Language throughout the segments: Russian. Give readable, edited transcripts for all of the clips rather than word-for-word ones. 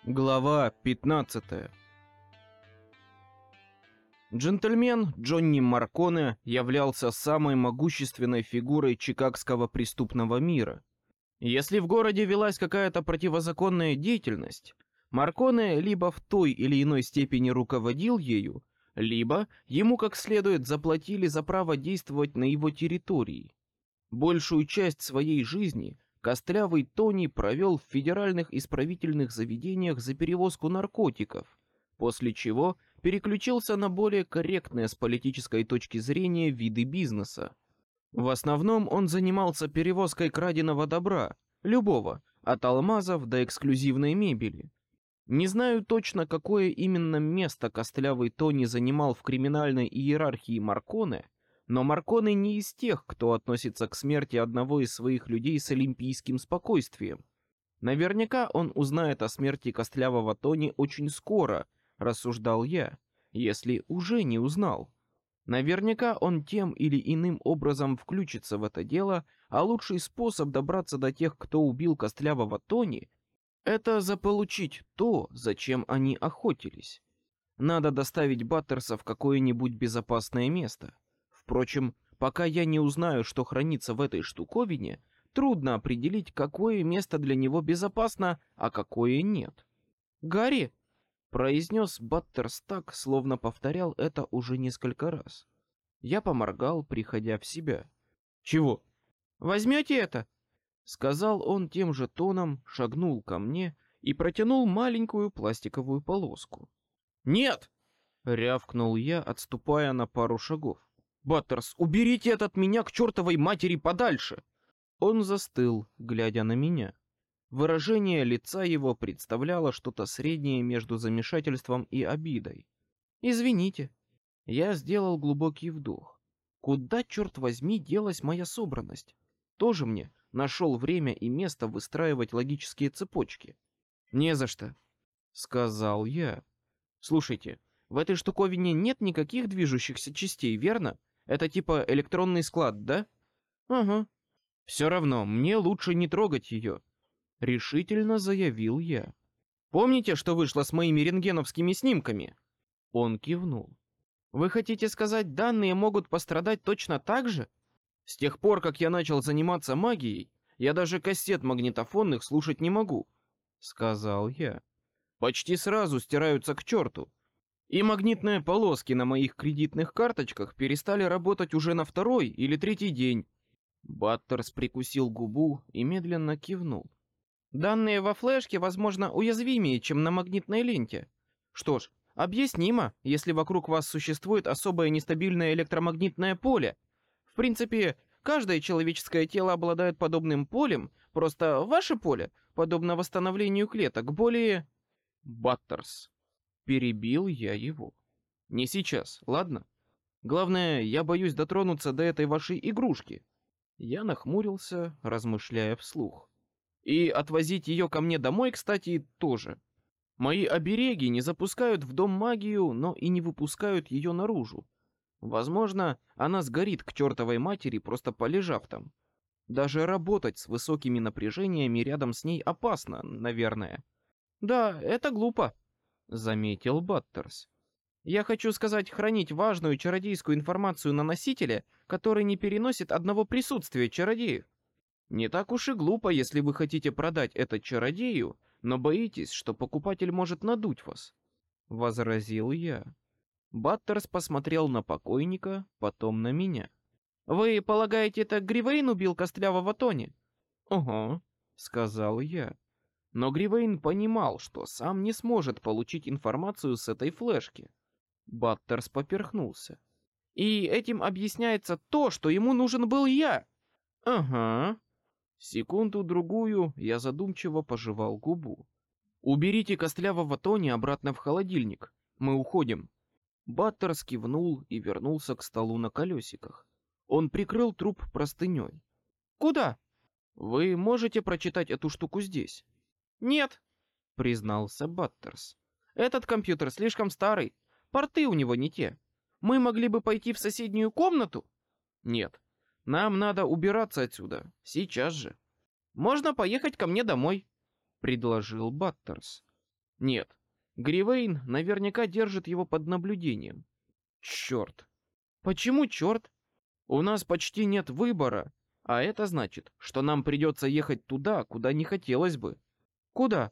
Глава 15. Джентльмен Джонни Марконе являлся самой могущественной фигурой чикагского преступного мира. Если в городе велась какая-то противозаконная деятельность, Марконе либо в той или иной степени руководил ею, либо ему как следует заплатили за право действовать на его территории. Большую часть своей жизни Костлявый Тони провел в федеральных исправительных заведениях за перевозку наркотиков, после чего переключился на более корректные с политической точки зрения виды бизнеса. В основном он занимался перевозкой краденого добра, любого, от алмазов до эксклюзивной мебели. Не знаю точно, какое именно место Костлявый Тони занимал в криминальной иерархии Марконе, но Марконе не из тех, кто относится к смерти одного из своих людей с олимпийским спокойствием. Наверняка он узнает о смерти Костлявого Тони очень скоро, рассуждал я, если уже не узнал. Наверняка он тем или иным образом включится в это дело, а лучший способ добраться до тех, кто убил Костлявого Тони, это заполучить то, зачем они охотились. Надо доставить Баттерса в какое-нибудь безопасное место. Впрочем, пока я не узнаю, что хранится в этой штуковине, трудно определить, какое место для него безопасно, а какое нет. «Гарри!» — произнес Баттерс так, словно повторял это уже несколько раз. Я поморгал, приходя в себя. «Чего?» «Возьмете это?» — сказал он тем же тоном, шагнул ко мне и протянул маленькую пластиковую полоску. «Нет!» — рявкнул я, отступая на пару шагов. «Баттерс, уберите это от меня к чертовой матери подальше!» Он застыл, глядя на меня. Выражение лица его представляло что-то среднее между замешательством и обидой. «Извините». Я сделал глубокий вдох. Куда, черт возьми, делась моя собранность? Тоже мне нашел время и место выстраивать логические цепочки. «Не за что», — сказал я. «Слушайте, в этой штуковине нет никаких движущихся частей, верно? Это типа электронный склад, да?» «Ага». «Все равно, мне лучше не трогать ее», — решительно заявил я. «Помните, что вышло с моими рентгеновскими снимками?» Он кивнул. «Вы хотите сказать, данные могут пострадать точно так же? С тех пор, как я начал заниматься магией, я даже кассет магнитофонных слушать не могу», — сказал я. «Почти сразу стираются к черту. И магнитные полоски на моих кредитных карточках перестали работать уже на второй или третий день». Баттерс прикусил губу и медленно кивнул. «Данные во флешке, возможно, уязвимее, чем на магнитной ленте. Что ж, объяснимо, если вокруг вас существует особое нестабильное электромагнитное поле. В принципе, каждое человеческое тело обладает подобным полем, просто ваше поле, подобно восстановлению клеток, более...» «Баттерс», перебил я его. «Не сейчас, ладно? Главное, я боюсь дотронуться до этой вашей игрушки». Я нахмурился, размышляя вслух. «И отвозить ее ко мне домой, кстати, тоже. Мои обереги не запускают в дом магию, но и не выпускают ее наружу. Возможно, она сгорит к чертовой матери, просто полежав там. Даже работать с высокими напряжениями рядом с ней опасно, наверное». «Да, это глупо», — заметил Баттерс. «Я хочу сказать, хранить важную чародейскую информацию на носителе, который не переносит одного присутствия чародеев. Не так уж и глупо, если вы хотите продать это чародею, но боитесь, что покупатель может надуть вас», — возразил я. Баттерс посмотрел на покойника, потом на меня. «Вы полагаете, это Гривейн убил Костлявого Тони?» «Ага», — сказал я. Но Гривейн понимал, что сам не сможет получить информацию с этой флешки. Баттерс поперхнулся. «И этим объясняется то, что ему нужен был я?» «Ага». Секунду-другую я задумчиво пожевал губу. «Уберите Костлявого Тони обратно в холодильник. Мы уходим». Баттерс кивнул и вернулся к столу на колесиках. Он прикрыл труп простыней. «Куда?» «Вы можете прочитать эту штуку здесь?» «Нет», — признался Баттерс. «Этот компьютер слишком старый. Порты у него не те. Мы могли бы пойти в соседнюю комнату?» «Нет. Нам надо убираться отсюда. Сейчас же». «Можно поехать ко мне домой», — предложил Баттерс. Нет, Гривейн наверняка держит его под наблюдением. Черт. Почему черт? У нас почти нет выбора, а это значит, что нам придется ехать туда, куда не хотелось бы. Куда?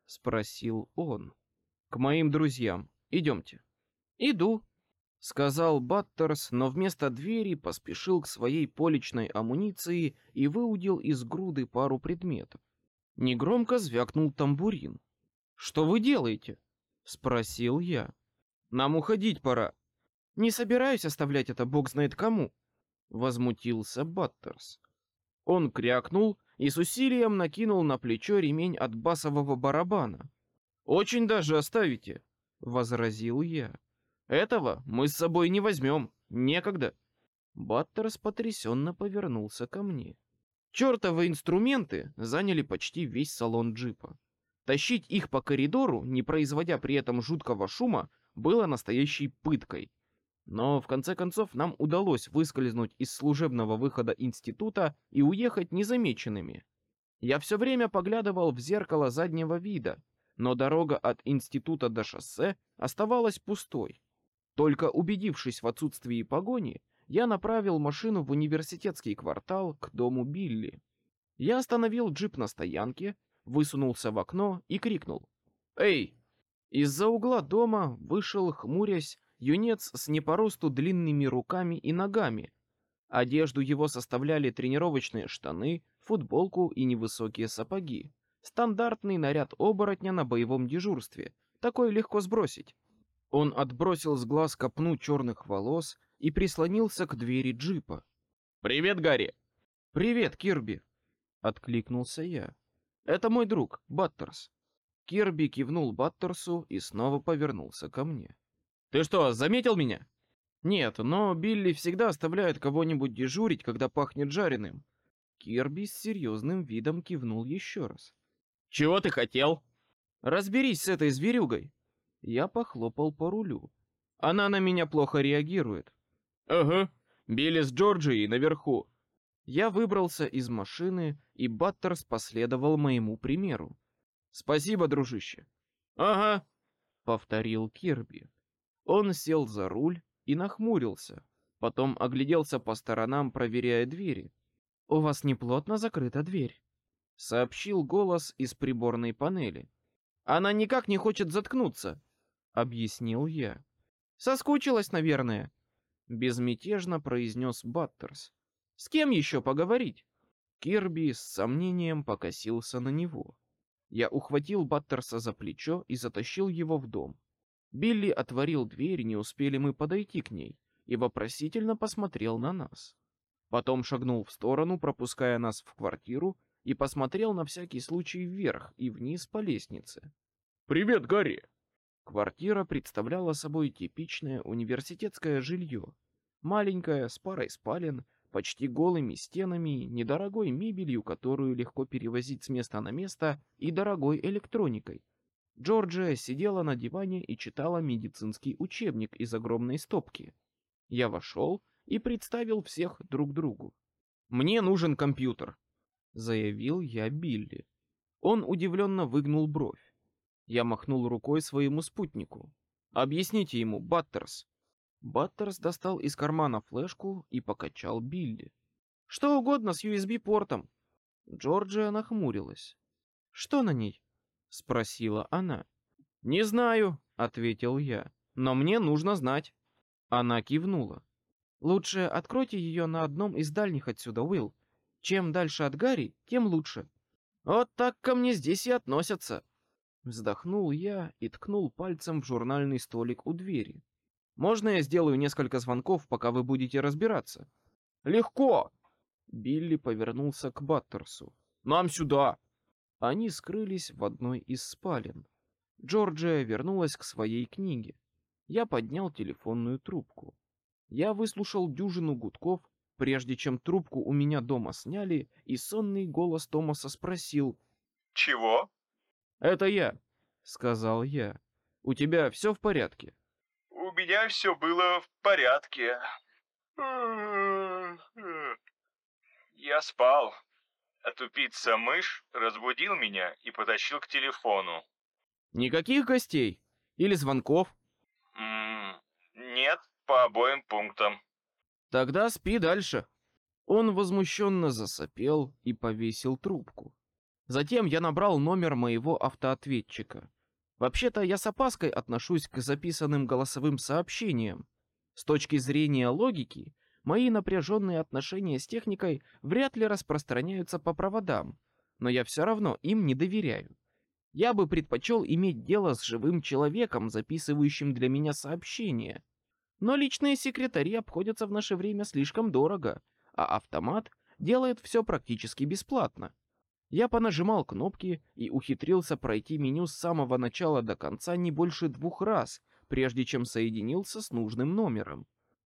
Спросил он. К моим друзьям. Идемте. Иду, сказал Баттерс, но вместо двери поспешил к своей поличной амуниции и выудил из груды пару предметов. Негромко звякнул тамбурин. Что вы делаете? Спросил я. Нам уходить пора. Не собираюсь оставлять это бог знает кому. Возмутился Баттерс. Он крякнул и с усилием накинул на плечо ремень от басового барабана. Очень даже оставите, возразил я. Этого мы с собой не возьмем, некогда. Баттерс потрясенно повернулся ко мне. Чёртовы инструменты заняли почти весь салон джипа. Тащить их по коридору, не производя при этом жуткого шума, было настоящей пыткой. Но в конце концов нам удалось выскользнуть из служебного выхода института и уехать незамеченными. Я все время поглядывал в зеркало заднего вида, но дорога от института до шоссе оставалась пустой. Только убедившись в отсутствии погони, я направил машину в университетский квартал к дому Билли. Я остановил джип на стоянке, высунулся в окно и крикнул: «Эй!» Из-за угла дома вышел, хмурясь, юнец с не по росту длинными руками и ногами. Одежду его составляли тренировочные штаны, футболку и невысокие сапоги. Стандартный наряд оборотня на боевом дежурстве, такой легко сбросить. Он отбросил с глаз копну черных волос и прислонился к двери джипа. «Привет, Гарри!» «Привет, Кирби!» — откликнулся я. «Это мой друг, Баттерс». Кирби кивнул Баттерсу и снова повернулся ко мне. «Ты что, заметил меня?» «Нет, но Билли всегда оставляет кого-нибудь дежурить, когда пахнет жареным». Кирби с серьезным видом кивнул еще раз. «Чего ты хотел?» «Разберись с этой зверюгой». Я похлопал по рулю. «Она на меня плохо реагирует». «Ага, Билли с Джорджией наверху». Я выбрался из машины, и Баттерс последовал моему примеру. «Спасибо, дружище». «Ага», — повторил Кирби. Он сел за руль и нахмурился, потом огляделся по сторонам, проверяя двери. «У вас неплотно закрыта дверь», — сообщил голос из приборной панели. «Она никак не хочет заткнуться», — объяснил я. «Соскучилась, наверное», — безмятежно произнес Баттерс. «С кем еще поговорить?» Кирби с сомнением покосился на него. Я ухватил Баттерса за плечо и затащил его в дом. Билли отворил дверь, не успели мы подойти к ней, и вопросительно посмотрел на нас. Потом шагнул в сторону, пропуская нас в квартиру, и посмотрел на всякий случай вверх и вниз по лестнице. «Привет, Гарри!» Квартира представляла собой типичное университетское жилье. Маленькое, с парой спален, почти голыми стенами, недорогой мебелью, которую легко перевозить с места на место, и дорогой электроникой. Джорджия сидела на диване и читала медицинский учебник из огромной стопки. Я вошел и представил всех друг другу. «Мне нужен компьютер», — заявил я Билли. Он удивленно выгнул бровь. Я махнул рукой своему спутнику. «Объясните ему, Баттерс». Баттерс достал из кармана флешку и покачал Билли. «Что угодно с USB-портом». Джорджия нахмурилась. «Что на ней?» — спросила она. «Не знаю», — ответил я, — «но мне нужно знать». Она кивнула. «Лучше откройте ее на одном из дальних отсюда, Уилл. Чем дальше от Гарри, тем лучше». «Вот так ко мне здесь и относятся». Вздохнул я и ткнул пальцем в журнальный столик у двери. «Можно я сделаю несколько звонков, пока вы будете разбираться?» «Легко!» Билли повернулся к Баттерсу. «Нам сюда!» Они скрылись в одной из спален. Джорджия вернулась к своей книге. Я поднял телефонную трубку. Я выслушал дюжину гудков, прежде чем трубку у меня дома сняли, и сонный голос Томаса спросил: «Чего?» «Это я», — сказал я. «У тебя все в порядке?» «У меня все было в порядке. Я спал, а тупица-мышь разбудил меня и потащил к телефону. Никаких гостей? Или звонков? Нет, по обоим пунктам. Тогда спи дальше. Он возмущенно засопел и повесил трубку. Затем я набрал номер моего автоответчика. Вообще-то я с опаской отношусь к записанным голосовым сообщениям. С точки зрения логики, мои напряженные отношения с техникой вряд ли распространяются по проводам, но я все равно им не доверяю. Я бы предпочел иметь дело с живым человеком, записывающим для меня сообщения. Но личные секретари обходятся в наше время слишком дорого, а автомат делает все практически бесплатно. Я понажимал кнопки и ухитрился пройти меню с самого начала до конца не больше 2 раз, прежде чем соединился с нужным номером.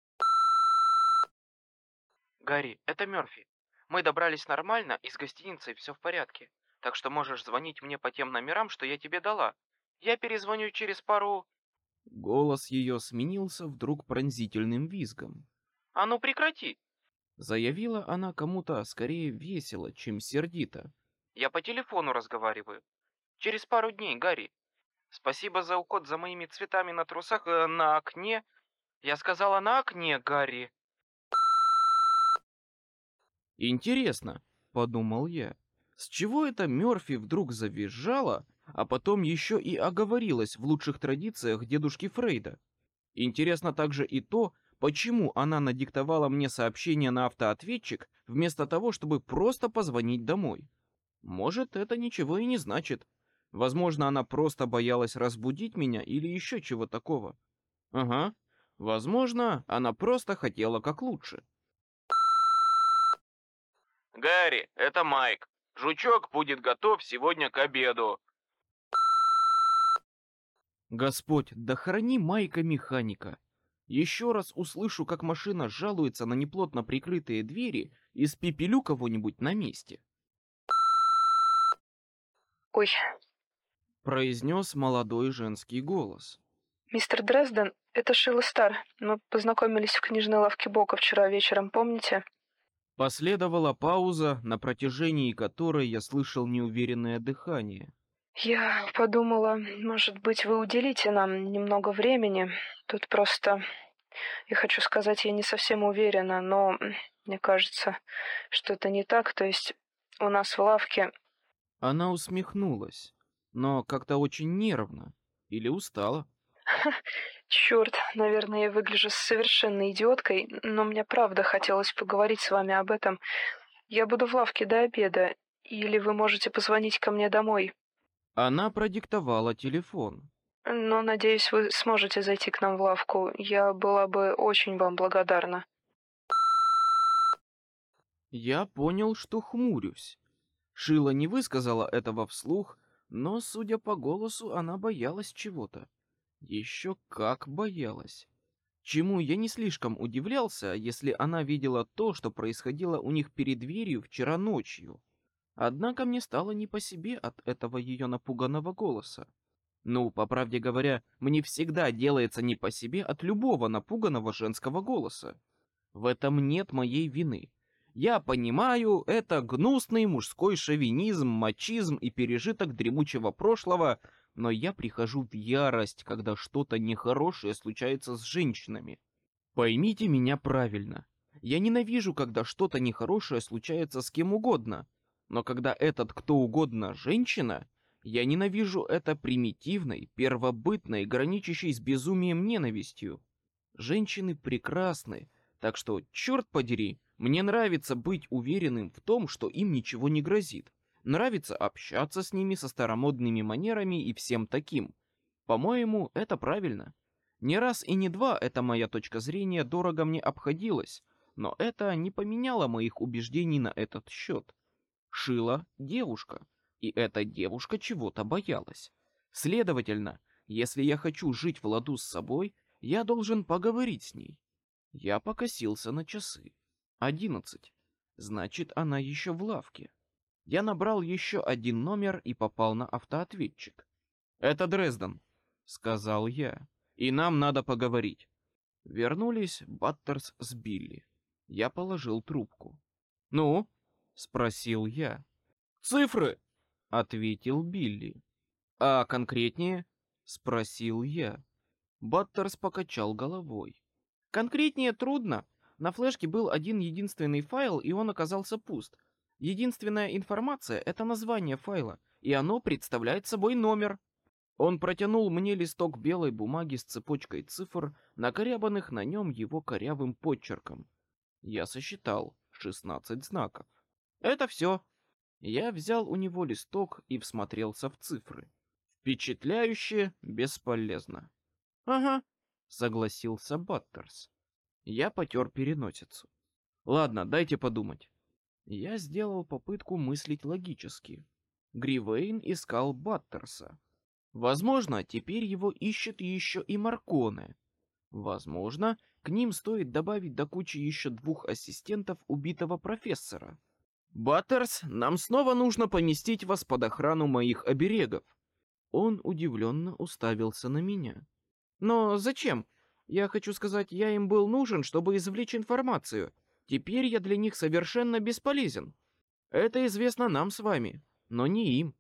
Гарри, это Мёрфи. Мы добрались нормально, и с гостиницей все в порядке. Так что можешь звонить мне по тем номерам, что я тебе дала. Я перезвоню через пару... Голос ее сменился вдруг пронзительным визгом. «А ну прекрати!» Заявила она кому-то скорее весело, чем сердито. «Я по телефону разговариваю. Через пару дней, Гарри. Спасибо за уход за моими цветами на трусах на окне. Я сказала на окне, Гарри». «Интересно», — подумал я, — «с чего это Мёрфи вдруг завизжала, а потом еще и оговорилась в лучших традициях дедушки Фрейда? Интересно также и то, почему она надиктовала мне сообщение на автоответчик вместо того, чтобы просто позвонить домой. Может, это ничего и не значит. Возможно, она просто боялась разбудить меня или еще чего такого. Ага, возможно, она просто хотела как лучше». «Гарри, это Майк. Жучок будет готов сегодня к обеду». Господь, да храни Майка механика. Еще раз услышу, как машина жалуется на неплотно прикрытые двери, и спепелю кого-нибудь на месте. Ой, Произнес молодой женский голос. мистер Дрезден, это Шила Стар. Мы познакомились в книжной лавке Бока вчера вечером, помните? Последовала пауза, на протяжении которой я слышал неуверенное дыхание. Я подумала, может быть, вы уделите нам немного времени. Тут просто... Я хочу сказать, я не совсем уверена, но мне кажется, что это не так. То есть у нас в лавке... Она усмехнулась, но как-то очень нервно. Или устала. Черт, наверное, я выгляжу совершенно идиоткой, но мне правда хотелось поговорить с вами об этом. Я буду в лавке до обеда, или вы можете позвонить ко мне домой. Она продиктовала телефон. Но, надеюсь, вы сможете зайти к нам в лавку. Я была бы очень вам благодарна. Я понял, что хмурюсь. Шила не высказала этого вслух, но, судя по голосу, она боялась чего-то. Еще как боялась. Чему я не слишком удивлялся, если она видела то, что происходило у них перед дверью вчера ночью. Однако мне стало не по себе от этого ее напуганного голоса. Ну, по правде говоря, мне всегда делается не по себе от любого напуганного женского голоса. В этом нет моей вины. Я понимаю, это гнусный мужской шовинизм, мачизм и пережиток дремучего прошлого, но я прихожу в ярость, когда что-то нехорошее случается с женщинами. Поймите меня правильно. Я ненавижу, когда что-то нехорошее случается с кем угодно, но когда этот кто угодно женщина, я ненавижу это примитивной, первобытной, граничащей с безумием ненавистью. Женщины прекрасны, так что, черт подери, мне нравится быть уверенным в том, что им ничего не грозит. Нравится общаться с ними со старомодными манерами и всем таким. По-моему, это правильно. Не раз и не два эта моя точка зрения дорого мне обходилась, но это не поменяло моих убеждений на этот счет. Шила девушка, и эта девушка чего-то боялась. Следовательно, если я хочу жить в ладу с собой, я должен поговорить с ней. Я покосился на часы. 11. Значит, она еще в лавке. Я набрал еще один номер и попал на автоответчик. «Это Дрезден», — сказал я, — «и нам надо поговорить». Вернулись Баттерс с Билли. Я положил трубку. «Ну?» — спросил я. «Цифры!» — ответил Билли. А конкретнее? Спросил я. Баттерс покачал головой. Конкретнее трудно. На флешке был один единственный файл, и он оказался пуст. Единственная информация — это название файла, и оно представляет собой номер. Он протянул мне листок белой бумаги с цепочкой цифр, накорябанных на нем его корявым подчерком. Я сосчитал 16 знаков. Это все. Я взял у него листок и всмотрелся в цифры. Впечатляюще, бесполезно. Ага, согласился Баттерс. Я потер переносицу. Ладно, дайте подумать. Я сделал попытку мыслить логически. Гривейн искал Баттерса. Возможно, теперь его ищет еще и Марконе. Возможно, к ним стоит добавить до кучи еще 2 ассистентов убитого профессора. Баттерс, нам снова нужно поместить вас под охрану моих оберегов. Он удивленно уставился на меня. Но зачем? Я хочу сказать, я им был нужен, чтобы извлечь информацию. Теперь я для них совершенно бесполезен. Это известно нам с вами, но не им.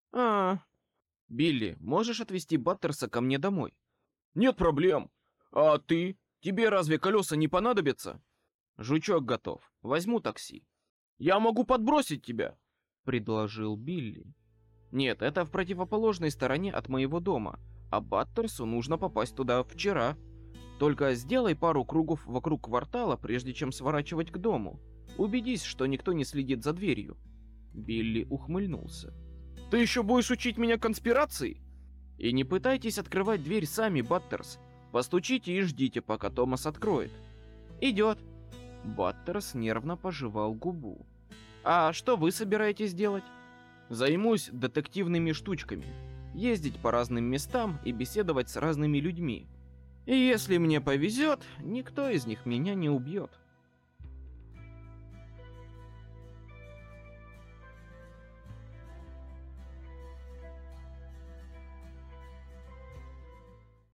Билли, можешь отвезти Баттерса ко мне домой? Нет проблем. А ты? Тебе разве колеса не понадобятся? Жучок готов. Возьму такси. Я могу подбросить тебя, предложил Билли. Нет, это в противоположной стороне от моего дома, а Баттерсу нужно попасть туда вчера. Только сделай пару кругов вокруг квартала, прежде чем сворачивать к дому. Убедись, что никто не следит за дверью. Билли ухмыльнулся. Ты еще будешь учить меня конспирации? И не пытайтесь открывать дверь сами, Баттерс. Постучите и ждите, пока Томас откроет. Идет. Баттерс нервно пожевал губу. А что вы собираетесь делать? Займусь детективными штучками. Ездить по разным местам и беседовать с разными людьми. И если мне повезет, никто из них меня не убьет.